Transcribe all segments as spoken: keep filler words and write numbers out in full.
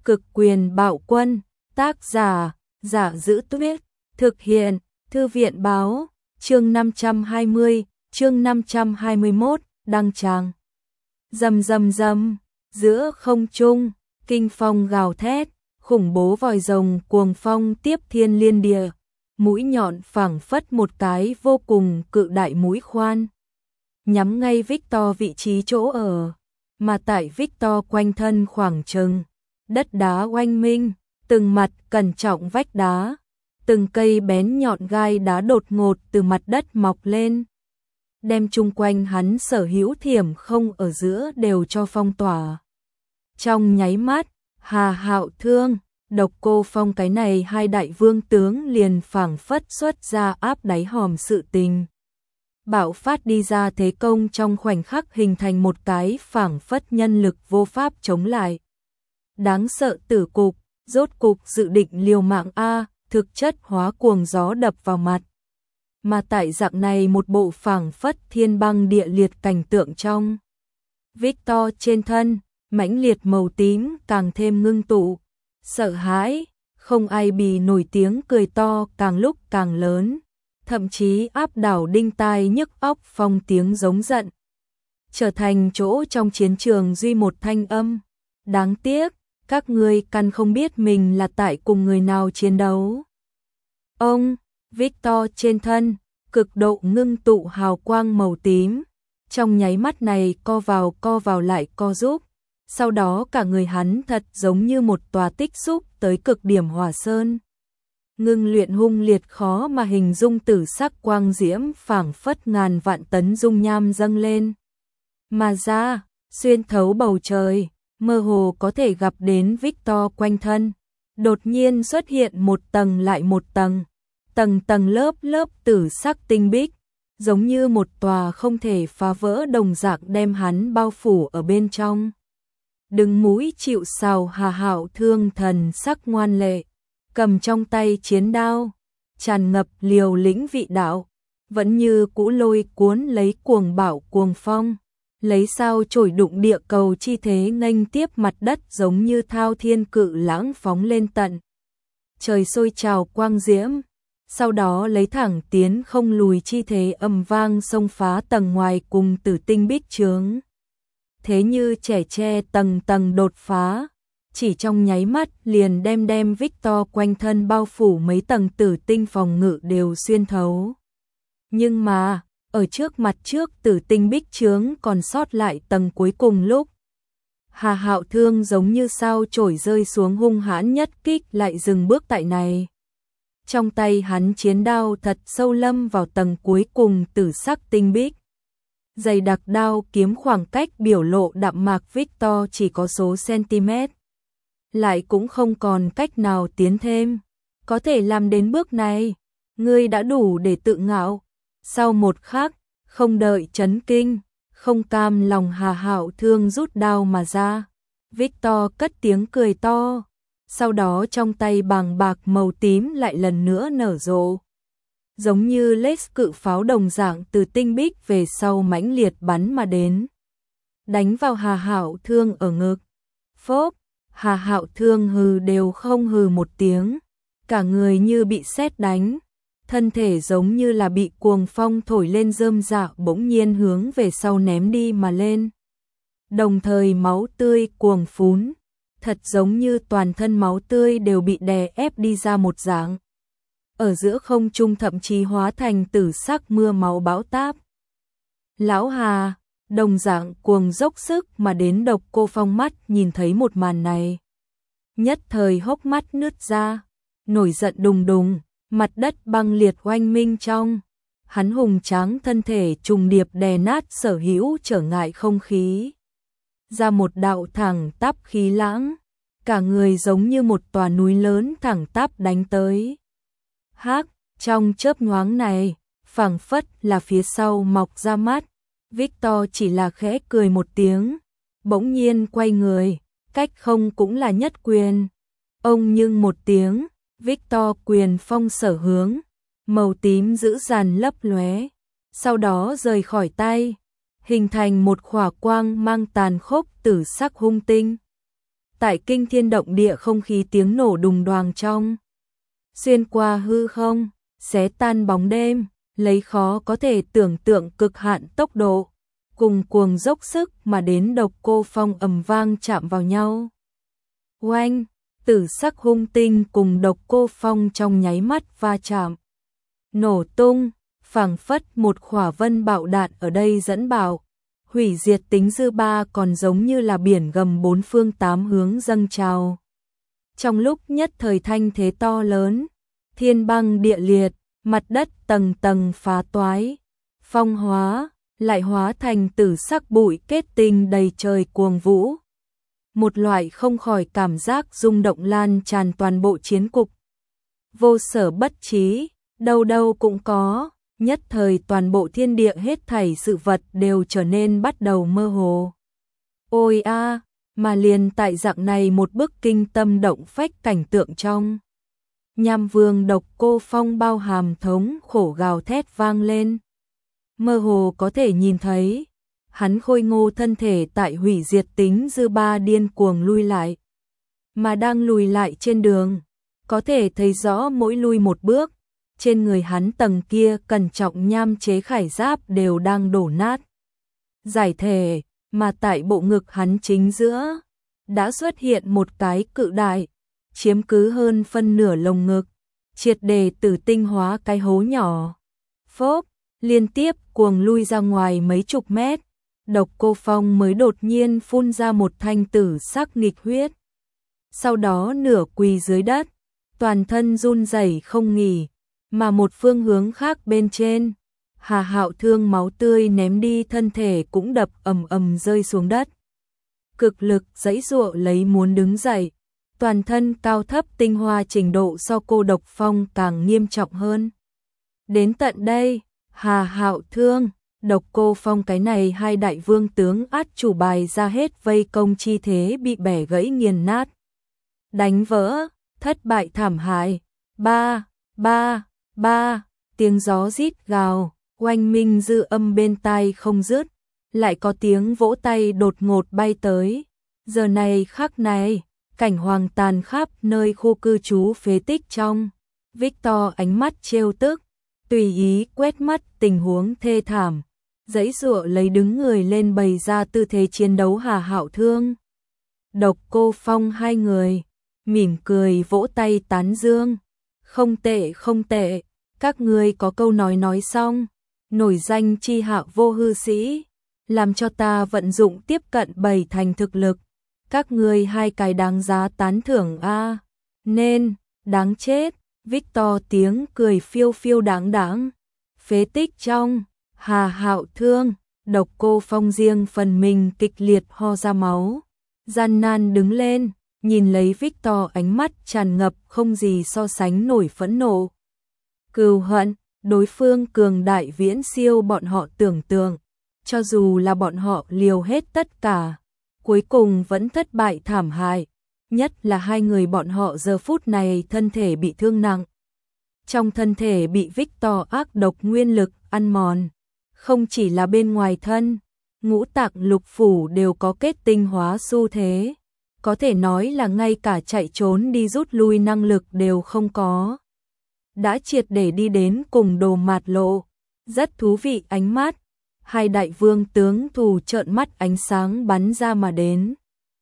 Cực quyền bạo quân, tác giả, Giả Giữ Tuyết, thực hiện, Thư viện báo, chương năm trăm hai mươi, chương năm trăm hai mươi mốt, đăng tràng. Rầm rầm rầm, giữa không trung, kinh phong gào thét, khủng bố vòi rồng cuồng phong tiếp thiên liên địa, mũi nhọn phảng phất một cái vô cùng cự đại mũi khoan, nhắm ngay Victor vị trí chỗ ở, mà tại Victor quanh thân khoảng chừng, đất đá oanh minh, từng mặt cẩn trọng vách đá, từng cây bén nhọn gai đá đột ngột từ mặt đất mọc lên, đem chung quanh hắn sở hữu thiểm không ở giữa đều cho phong tỏa. Trong nháy mắt, Hà Hạo Thương, Độc Cô Phong cái này hai đại vương tướng liền phảng phất xuất ra áp đáy hòm sự tình. Bạo phát đi ra thế công trong khoảnh khắc hình thành một cái phảng phất nhân lực vô pháp chống lại. Đáng sợ tử cục, rốt cục dự định liều mạng A, thực chất hóa cuồng gió đập vào mặt. Mà tại dạng này một bộ phảng phất thiên băng địa liệt cảnh tượng trong. Victor trên thân, mãnh liệt màu tím càng thêm ngưng tụ, sợ hãi, không ai bì nổi tiếng cười to càng lúc càng lớn, thậm chí áp đảo đinh tai nhức óc phong tiếng giống giận. Trở thành chỗ trong chiến trường duy một thanh âm. Đáng tiếc, các ngươi căn không biết mình là tại cùng người nào chiến đấu. Ông, Victor trên thân, cực độ ngưng tụ hào quang màu tím, trong nháy mắt này co vào co vào lại co giúp, sau đó cả người hắn thật giống như một tòa tích xúc tới cực điểm hỏa sơn. Ngưng luyện hung liệt khó mà hình dung tử sắc quang diễm phảng phất ngàn vạn tấn dung nham dâng lên. Mà ra, xuyên thấu bầu trời, mơ hồ có thể gặp đến Victor quanh thân. Đột nhiên xuất hiện một tầng lại một tầng, tầng tầng lớp lớp tử sắc tinh bích, giống như một tòa không thể phá vỡ đồng dạng đem hắn bao phủ ở bên trong. Đứng mũi chịu sào Hà Hạo Thương thần sắc ngoan lệ, cầm trong tay chiến đao, tràn ngập liều lĩnh vị đạo, vẫn như cũ lôi cuốn lấy cuồng bạo cuồng phong, lấy sao chổi đụng địa cầu chi thế nghênh tiếp mặt đất giống như thao thiên cự lãng phóng lên tận. Trời sôi trào quang diễm, sau đó lấy thẳng tiến không lùi chi thế ầm vang xông phá tầng ngoài cùng tử tinh bích chướng. Thế như trẻ tre tầng tầng đột phá, chỉ trong nháy mắt liền đem đem Victor quanh thân bao phủ mấy tầng tử tinh phòng ngự đều xuyên thấu. Nhưng mà, ở trước mặt trước tử tinh bích chướng còn sót lại tầng cuối cùng lúc. Hà Hạo Thương giống như sao chổi rơi xuống hung hãn nhất kích lại dừng bước tại này. Trong tay hắn chiến đao thật sâu lâm vào tầng cuối cùng tử sắc tinh bích. Dày đặc đao kiếm khoảng cách biểu lộ đạm mạc Victor chỉ có số cm. Lại cũng không còn cách nào tiến thêm. Có thể làm đến bước này, ngươi đã đủ để tự ngạo. Sau một khắc, không đợi chấn kinh, không cam lòng Hà Hạo Thương rút đao mà ra. Victor cất tiếng cười to, sau đó trong tay bàng bạc màu tím lại lần nữa nở rộ. Giống như laser cự pháo đồng dạng từ tinh bích về sau mãnh liệt bắn mà đến. Đánh vào Hà Hạo Thương ở ngực. Phốp, Hà Hạo Thương hừ đều không hừ một tiếng. Cả người như bị sét đánh. Thân thể giống như là bị cuồng phong thổi lên rơm rạ bỗng nhiên hướng về sau ném đi mà lên. Đồng thời máu tươi cuồng phún. Thật giống như toàn thân máu tươi đều bị đè ép đi ra một dạng. Ở giữa không trung thậm chí hóa thành tử sắc mưa máu bão táp. Lão Hà, đồng dạng cuồng dốc sức mà đến Độc Cô Phong mắt nhìn thấy một màn này. Nhất thời hốc mắt nứt ra, nổi giận đùng đùng, mặt đất băng liệt oanh minh trong. Hắn hùng tráng thân thể trùng điệp đè nát sở hữu trở ngại không khí. Ra một đạo thẳng tắp khí lãng, cả người giống như một tòa núi lớn thẳng tắp đánh tới. Hắc, trong chớp nhoáng này, phảng phất là phía sau mọc ra mắt, Victor chỉ là khẽ cười một tiếng, bỗng nhiên quay người, cách không cũng là nhất quyền. Ông nhưng một tiếng, Victor quyền phong sở hướng, màu tím dữ dằn lấp lóe, sau đó rời khỏi tay, hình thành một khỏa quang mang tàn khốc tử sắc hung tinh. Tại kinh thiên động địa không khí tiếng nổ đùng đoàng trong. Xuyên qua hư không, xé tan bóng đêm, lấy khó có thể tưởng tượng cực hạn tốc độ. Cùng cuồng dốc sức mà đến Độc Cô Phong ầm vang chạm vào nhau. Oanh, tử sắc hung tinh cùng Độc Cô Phong trong nháy mắt va chạm. Nổ tung, phảng phất một khỏa vân bạo đạn ở đây dẫn bạo. Hủy diệt tính dư ba còn giống như là biển gầm bốn phương tám hướng dâng trào. Trong lúc nhất thời thanh thế to lớn, thiên băng địa liệt, mặt đất tầng tầng phá toái, phong hóa, lại hóa thành tử sắc bụi kết tinh đầy trời cuồng vũ. Một loại không khỏi cảm giác rung động lan tràn toàn bộ chiến cục. Vô sở bất trí, đâu đâu cũng có, nhất thời toàn bộ thiên địa hết thảy sự vật đều trở nên bắt đầu mơ hồ. Ôi a, mà liền tại dạng này một bức kinh tâm động phách cảnh tượng trong. Nham Vương Độc Cô Phong bao hàm thống khổ gào thét vang lên. Mơ hồ có thể nhìn thấy, hắn khôi ngô thân thể tại hủy diệt tính dư ba điên cuồng lui lại. Mà đang lùi lại trên đường, có thể thấy rõ mỗi lui một bước, trên người hắn tầng kia cẩn trọng nham chế khải giáp đều đang đổ nát. Giải thể, mà tại bộ ngực hắn chính giữa, đã xuất hiện một cái cự đại, chiếm cứ hơn phân nửa lồng ngực, triệt để tử tinh hóa cái hố nhỏ. Phốp, liên tiếp cuồng lui ra ngoài mấy chục mét, Độc Cô Phong mới đột nhiên phun ra một thanh tử sắc nghịch huyết. Sau đó nửa quỳ dưới đất, toàn thân run rẩy không nghỉ, mà một phương hướng khác bên trên, Hà Hạo Thương máu tươi ném đi thân thể cũng đập ầm ầm rơi xuống đất. Cực lực giãy giụa lấy muốn đứng dậy, toàn thân cao thấp tinh hoa trình độ so cô Độc Phong càng nghiêm trọng hơn. Đến tận đây, Hà Hạo Thương, Độc Cô Phong cái này hai đại vương tướng át chủ bài ra hết vây công chi thế bị bẻ gãy nghiền nát. Đánh vỡ, thất bại thảm hại. Ba, ba, ba, tiếng gió rít gào, oanh minh dư âm bên tai không dứt, lại có tiếng vỗ tay đột ngột bay tới. Giờ này khắc này, cảnh hoàng tàn khắp nơi khu cư trú phế tích trong. Victor ánh mắt trêu tức, tùy ý quét mắt tình huống thê thảm, giãy giụa lấy đứng người lên bày ra tư thế chiến đấu. Hà Hạo Thương, Độc Cô Phong hai người mỉm cười vỗ tay tán dương. Không tệ, không tệ, các ngươi có câu nói nói xong, nổi danh chi hạ vô hư sĩ, làm cho ta vận dụng tiếp cận bảy thành thực lực. Các ngươi hai cái đáng giá tán thưởng a. Nên, đáng chết. Victor tiếng cười phiêu phiêu đáng đáng. Phế tích trong, Hà Hạo Thương, Độc Cô Phong riêng phần mình kịch liệt ho ra máu, gian nan đứng lên, nhìn lấy Victor ánh mắt tràn ngập không gì so sánh nổi phẫn nộ. Cừu hận, đối phương cường đại viễn siêu bọn họ tưởng tượng, cho dù là bọn họ liều hết tất cả, cuối cùng vẫn thất bại thảm hại, nhất là hai người bọn họ giờ phút này thân thể bị thương nặng. Trong thân thể bị Victor ác độc nguyên lực ăn mòn, không chỉ là bên ngoài thân, ngũ tạng lục phủ đều có kết tinh hóa xu thế, có thể nói là ngay cả chạy trốn đi rút lui năng lực đều không có. Đã triệt để đi đến cùng đồ mạt lộ, rất thú vị. Ánh mắt hai đại vương tướng thù trợn mắt ánh sáng bắn ra mà đến.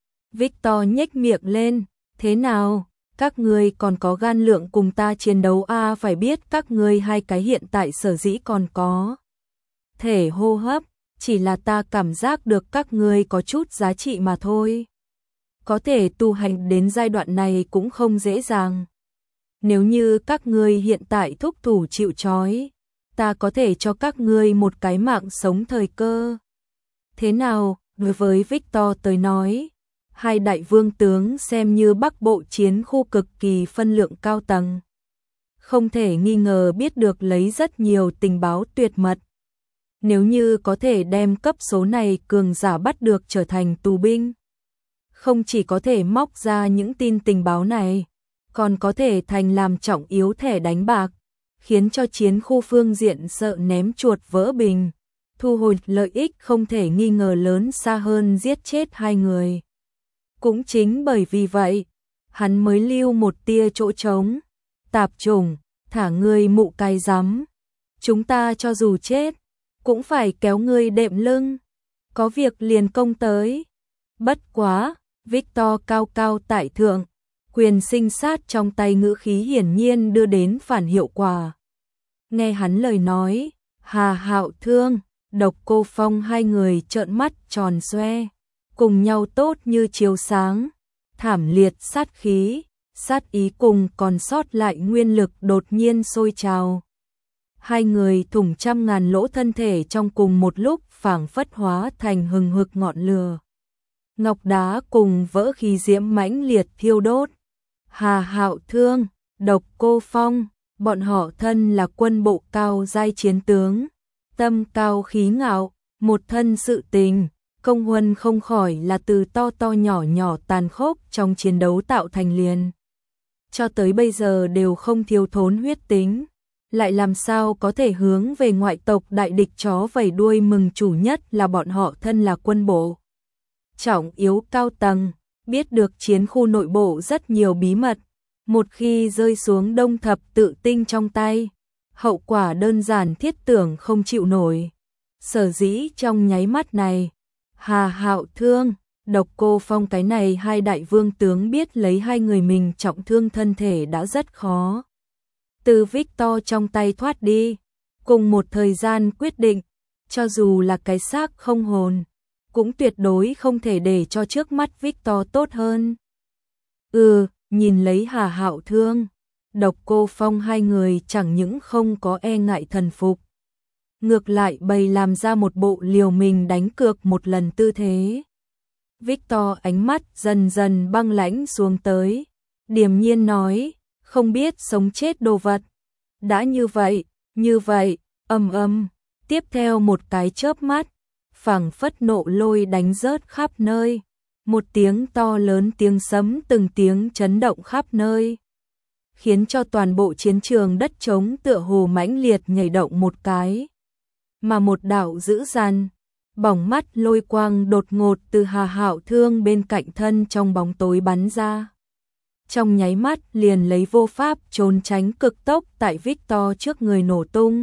Victor nhếch miệng lên, thế nào, các ngươi còn có gan lượng cùng ta chiến đấu a? À, phải biết các ngươi hai cái hiện tại sở dĩ còn có thể hô hấp, chỉ là ta cảm giác được các ngươi có chút giá trị mà thôi. Có thể tu hành đến giai đoạn này cũng không dễ dàng. Nếu như các ngươi hiện tại thúc thủ chịu trói, ta có thể cho các ngươi một cái mạng sống thời cơ. Thế nào, đối với Victor tới nói, hai đại vương tướng xem như Bắc Bộ chiến khu cực kỳ phân lượng cao tầng. Không thể nghi ngờ biết được lấy rất nhiều tình báo tuyệt mật. Nếu như có thể đem cấp số này cường giả bắt được trở thành tù binh, không chỉ có thể móc ra những tin tình báo này, còn có thể thành làm trọng yếu thẻ đánh bạc, khiến cho chiến khu phương diện sợ ném chuột vỡ bình, thu hồi lợi ích không thể nghi ngờ lớn xa hơn giết chết hai người. Cũng chính bởi vì vậy, hắn mới lưu một tia chỗ trống. Tạp chủng, thả ngươi mụ cái rắm. Chúng ta cho dù chết, cũng phải kéo ngươi đệm lưng. Có việc liền công tới. Bất quá, Victor cao cao tại thượng, quyền sinh sát trong tay ngữ khí hiển nhiên đưa đến phản hiệu quả. Nghe hắn lời nói, Hà Hạo Thương, Độc Cô Phong hai người trợn mắt tròn xoe, cùng nhau tốt như chiếu sáng, thảm liệt sát khí, sát ý cùng còn sót lại nguyên lực đột nhiên sôi trào. Hai người thủng trăm ngàn lỗ thân thể trong cùng một lúc phảng phất hóa thành hừng hực ngọn lửa. Ngọc đá cùng vỡ khí diễm mãnh liệt thiêu đốt. Hà Hạo Thương, Độc Cô Phong, bọn họ thân là quân bộ cao giai chiến tướng, tâm cao khí ngạo, một thân sự tình, công huân không khỏi là từ to to nhỏ nhỏ tàn khốc trong chiến đấu tạo thành liền. Cho tới bây giờ đều không thiếu thốn huyết tính, lại làm sao có thể hướng về ngoại tộc đại địch chó vẩy đuôi mừng chủ, nhất là bọn họ thân là quân bộ trọng yếu cao tầng, biết được chiến khu nội bộ rất nhiều bí mật, một khi rơi xuống đông thập tự tinh trong tay, hậu quả đơn giản thiết tưởng không chịu nổi. Sở dĩ trong nháy mắt này, Hà Hạo Thương, Độc Cô Phong cái này hai đại vương tướng biết lấy hai người mình trọng thương thân thể đã rất khó từ Victor trong tay thoát đi, cùng một thời gian quyết định, cho dù là cái xác không hồn, cũng tuyệt đối không thể để cho trước mắt Victor tốt hơn. Ừ, nhìn lấy Hà Hạo Thương, Độc Cô Phong hai người chẳng những không có e ngại thần phục, ngược lại bày làm ra một bộ liều mình đánh cược một lần tư thế. Victor ánh mắt dần dần băng lãnh xuống tới, điềm nhiên nói, không biết sống chết đồ vật. Đã như vậy, như vậy, ầm ầm, tiếp theo một cái chớp mắt, phảng phất nộ lôi đánh rớt khắp nơi, một tiếng to lớn tiếng sấm từng tiếng chấn động khắp nơi, khiến cho toàn bộ chiến trường đất trống tựa hồ mãnh liệt nhảy động một cái. Mà một đạo dữ dằn, bỏng mắt lôi quang đột ngột từ Hà Hạo Thương bên cạnh thân trong bóng tối bắn ra. Trong nháy mắt liền lấy vô pháp trốn tránh cực tốc tại Victor trước người nổ tung.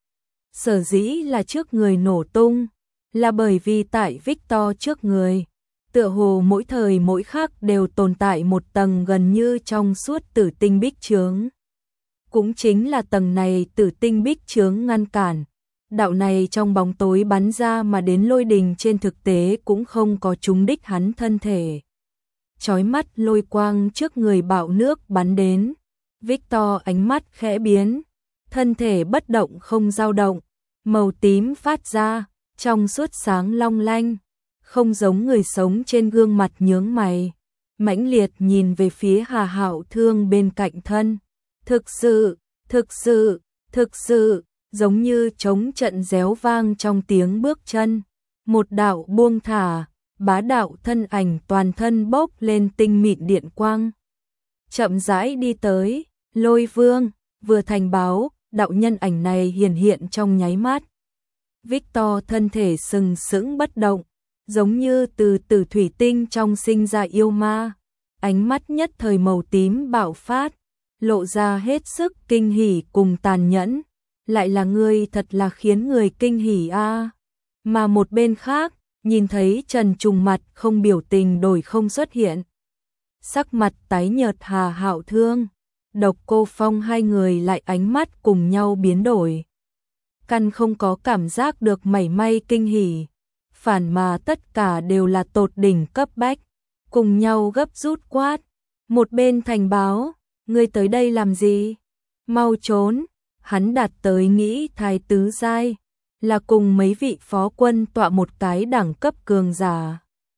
Sở dĩ là trước người nổ tung, là bởi vì tại Victor trước người, tựa hồ mỗi thời mỗi khắc đều tồn tại một tầng gần như trong suốt tử tinh bích chướng. Cũng chính là tầng này tử tinh bích chướng ngăn cản, đạo này trong bóng tối bắn ra mà đến lôi đình trên thực tế cũng không có trúng đích hắn thân thể. Chói mắt lôi quang trước người bạo nước bắn đến, Victor ánh mắt khẽ biến, thân thể bất động không dao động, màu tím phát ra, trong suốt sáng long lanh, không giống người sống trên gương mặt nhướng mày, mãnh liệt nhìn về phía Hà Hạo Thương bên cạnh thân. Thực sự, thực sự, thực sự, giống như trống trận réo vang trong tiếng bước chân, một đạo buông thả, bá đạo thân ảnh toàn thân bốc lên tinh mịn điện quang. Chậm rãi đi tới, Lôi Vương, vừa thành báo, đạo nhân ảnh này hiển hiện trong nháy mắt. Victor thân thể sừng sững bất động, giống như từ tử thủy tinh trong sinh ra yêu ma, ánh mắt nhất thời màu tím bạo phát, lộ ra hết sức kinh hỉ cùng tàn nhẫn, lại là ngươi thật là khiến người kinh hỉ a. À. Mà một bên khác, nhìn thấy Trần Trùng mặt không biểu tình đổi không xuất hiện. Sắc mặt tái nhợt Hà Hạo Thương, Độc Cô Phong hai người lại ánh mắt cùng nhau biến đổi. Căn không có cảm giác được mảy may kinh hỉ, phản mà tất cả đều là tột đỉnh cấp bách, cùng nhau gấp rút quát. Một bên thành báo, ngươi tới đây làm gì? Mau trốn, hắn đạt tới nghĩ thái tứ giai, là cùng mấy vị phó quân tọa một cái đẳng cấp cường giả.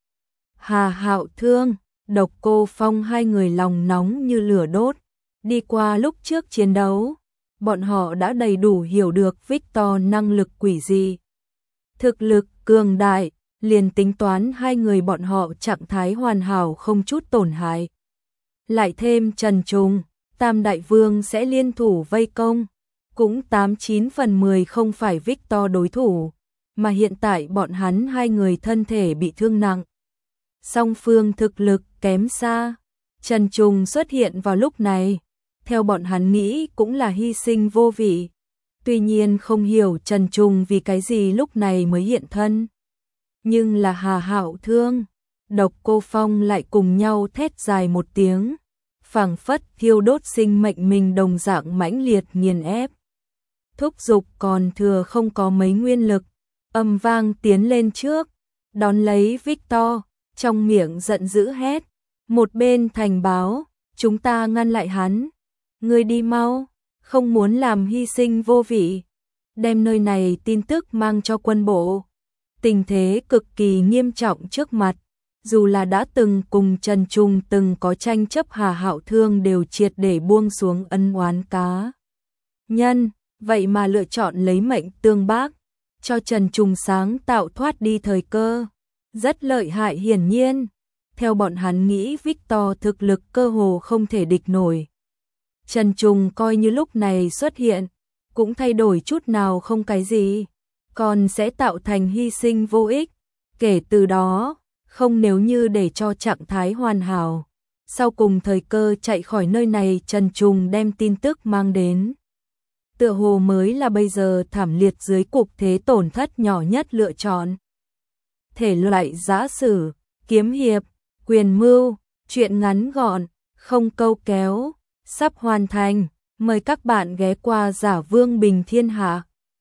Hà Hạo Thương, Độc Cô Phong hai người lòng nóng như lửa đốt, đi qua lúc trước chiến đấu, bọn họ đã đầy đủ hiểu được Victor năng lực quỷ dị. Thực lực cường đại, liền tính toán hai người bọn họ trạng thái hoàn hảo không chút tổn hại. Lại thêm Trần Trùng, Tam Đại Vương sẽ liên thủ vây công, cũng tám chín phần mười không phải Victor đối thủ, mà hiện tại bọn hắn hai người thân thể bị thương nặng. song phương thực lực kém xa. Trần Trùng xuất hiện vào lúc này, theo bọn hắn nghĩ cũng là hy sinh vô vị. Tuy nhiên không hiểu Trần Trùng vì cái gì lúc này mới hiện thân. Nhưng là Hà Hạo Thương, Độc Cô Phong lại cùng nhau thét dài một tiếng, phảng phất thiêu đốt sinh mệnh mình đồng dạng mãnh liệt nghiền ép. Thúc giục còn thừa không có mấy nguyên lực, âm vang tiến lên trước, đón lấy Victor, trong miệng giận dữ hét. Một bên thành báo, chúng ta ngăn lại hắn. Ngươi đi mau, không muốn làm hy sinh vô vị. Đem nơi này tin tức mang cho quân bộ. Tình thế cực kỳ nghiêm trọng trước mặt. Dù là đã từng cùng Trần Trùng từng có tranh chấp, Hà Hạo Thương đều triệt để buông xuống ân oán cá nhân, vậy mà lựa chọn lấy mệnh tương bác, cho Trần Trùng sáng tạo thoát đi thời cơ. Rất lợi hại hiển nhiên. Theo bọn hắn nghĩ Victor thực lực cơ hồ không thể địch nổi. Trần Trùng coi như lúc này xuất hiện, cũng thay đổi chút nào không cái gì, còn sẽ tạo thành hy sinh vô ích. Kể từ đó, không nếu như để cho trạng thái hoàn hảo. Sau cùng thời cơ chạy khỏi nơi này, Trần Trùng đem tin tức mang đến. Tựa hồ mới là bây giờ thảm liệt dưới cục thế tổn thất nhỏ nhất lựa chọn. Thể loại giã sử, kiếm hiệp, quyền mưu, truyện ngắn gọn, không câu kéo, sắp hoàn thành. Mời các bạn ghé qua Giả Vương Bình Thiên Hạ.